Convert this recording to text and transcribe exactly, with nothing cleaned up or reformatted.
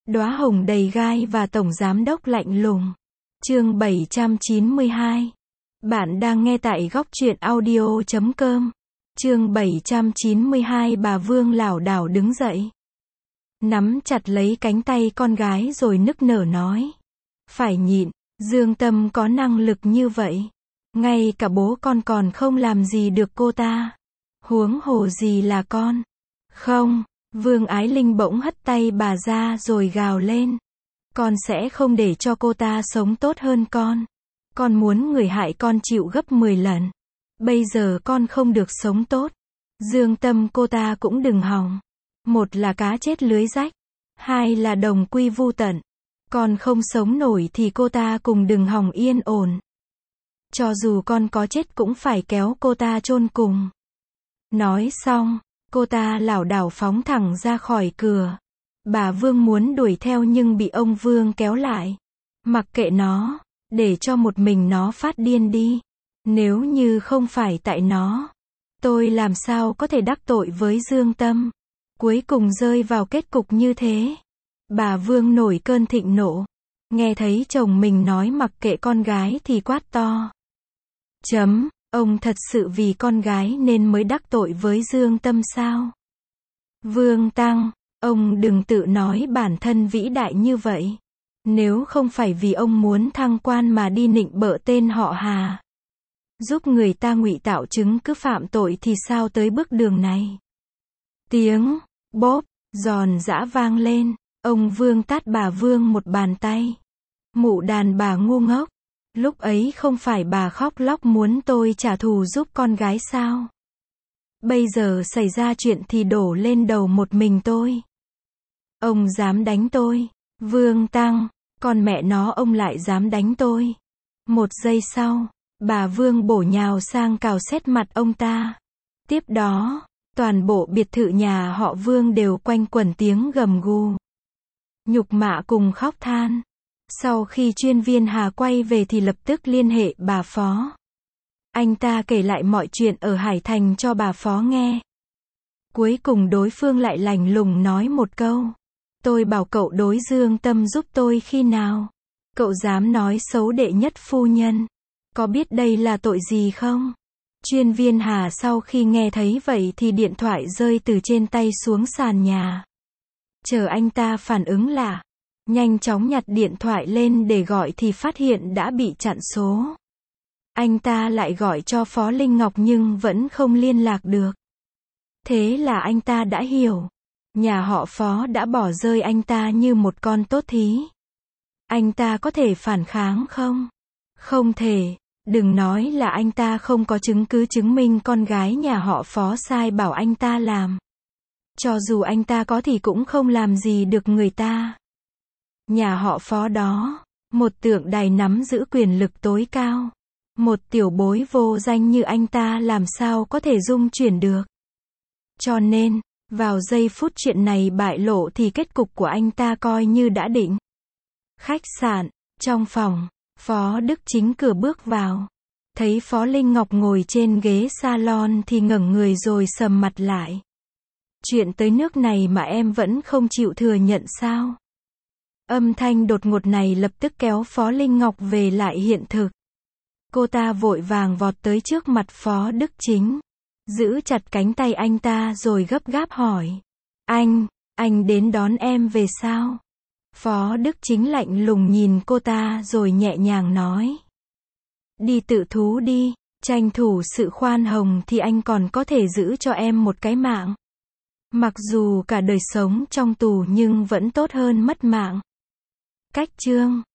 Đóa hồng đầy gai và tổng giám đốc lạnh lùng. Chương bảy trăm chín mươi hai. Bạn đang nghe tại góc truyện audio chấm com. Chương bảy trăm chín mươi hai. Bà Vương lảo đảo đứng dậy, nắm chặt lấy cánh tay con gái rồi nức nở nói: "Phải nhịn, Dương Tâm có năng lực như vậy, ngay cả bố con còn không làm gì được cô ta, huống hồ gì là con." "Không." Vương Ái Linh bỗng hất tay bà ra rồi gào lên: "Con sẽ không để cho cô ta sống tốt hơn con. Con muốn người hại con chịu gấp mười lần. Bây giờ con không được sống tốt, Dương Tâm cô ta cũng đừng hòng. Một là cá chết lưới rách, hai là đồng quy vu tận. Con không sống nổi thì cô ta cùng đừng hòng yên ổn. Cho dù con có chết cũng phải kéo cô ta chôn cùng." Nói xong, cô ta lảo đảo phóng thẳng ra khỏi cửa. Bà Vương muốn đuổi theo nhưng bị ông Vương kéo lại. "Mặc kệ nó, để cho một mình nó phát điên đi. Nếu như không phải tại nó, tôi làm sao có thể đắc tội với Dương Tâm, cuối cùng rơi vào kết cục như thế." Bà Vương nổi cơn thịnh nộ, nghe thấy chồng mình nói mặc kệ con gái thì quát to: "Chấm, ông thật sự vì con gái nên mới đắc tội với Dương Tâm sao? Vương Tăng, ông đừng tự nói bản thân vĩ đại như vậy. Nếu không phải vì ông muốn thăng quan mà đi nịnh bợ tên họ Hà, giúp người ta ngụy tạo chứng cứ phạm tội thì sao tới bước đường này?" Tiếng bóp giòn giã vang lên, ông Vương tát bà Vương một bàn tay. "Mụ đàn bà ngu ngốc, lúc ấy không phải bà khóc lóc muốn tôi trả thù giúp con gái sao? Bây giờ xảy ra chuyện thì đổ lên đầu một mình tôi. Ông dám đánh tôi, Vương Tăng, còn mẹ nó ông lại dám đánh tôi." Một giây sau, bà Vương bổ nhào sang cào xét mặt ông ta. Tiếp đó, toàn bộ biệt thự nhà họ Vương đều quanh quẩn tiếng gầm gù, nhục mạ cùng khóc than. Sau khi chuyên viên Hà quay về thì lập tức liên hệ bà Phó. Anh ta kể lại mọi chuyện ở Hải Thành cho bà Phó nghe. Cuối cùng đối phương lại lạnh lùng nói một câu: "Tôi bảo cậu đối Dương Tâm giúp tôi khi nào? Cậu dám nói xấu đệ nhất phu nhân. Có biết đây là tội gì không?" Chuyên viên Hà sau khi nghe thấy vậy thì điện thoại rơi từ trên tay xuống sàn nhà. Chờ anh ta phản ứng lại, nhanh chóng nhặt điện thoại lên để gọi thì phát hiện đã bị chặn số. Anh ta lại gọi cho Phó Linh Ngọc nhưng vẫn không liên lạc được. Thế là anh ta đã hiểu, nhà họ Phó đã bỏ rơi anh ta như một con tốt thí. Anh ta có thể phản kháng không? Không thể. Đừng nói là anh ta không có chứng cứ chứng minh con gái nhà họ Phó sai bảo anh ta làm. Cho dù anh ta có thì cũng không làm gì được người ta. Nhà họ Phó đó, một tượng đài nắm giữ quyền lực tối cao. Một tiểu bối vô danh như anh ta làm sao có thể dung chuyển được. Cho nên, vào giây phút chuyện này bại lộ thì kết cục của anh ta coi như đã định. Khách sạn, trong phòng, Phó Đức Chính cửa bước vào. Thấy Phó Linh Ngọc ngồi trên ghế salon thì ngẩng người rồi sầm mặt lại. "Chuyện tới nước này mà em vẫn không chịu thừa nhận sao?" Âm thanh đột ngột này lập tức kéo Phó Linh Ngọc về lại hiện thực. Cô ta vội vàng vọt tới trước mặt Phó Đức Chính, giữ chặt cánh tay anh ta rồi gấp gáp hỏi: Anh, anh đến đón em về sao?" Phó Đức Chính lạnh lùng nhìn cô ta rồi nhẹ nhàng nói: "Đi tự thú đi, tranh thủ sự khoan hồng thì anh còn có thể giữ cho em một cái mạng. Mặc dù cả đời sống trong tù nhưng vẫn tốt hơn mất mạng." Cách chương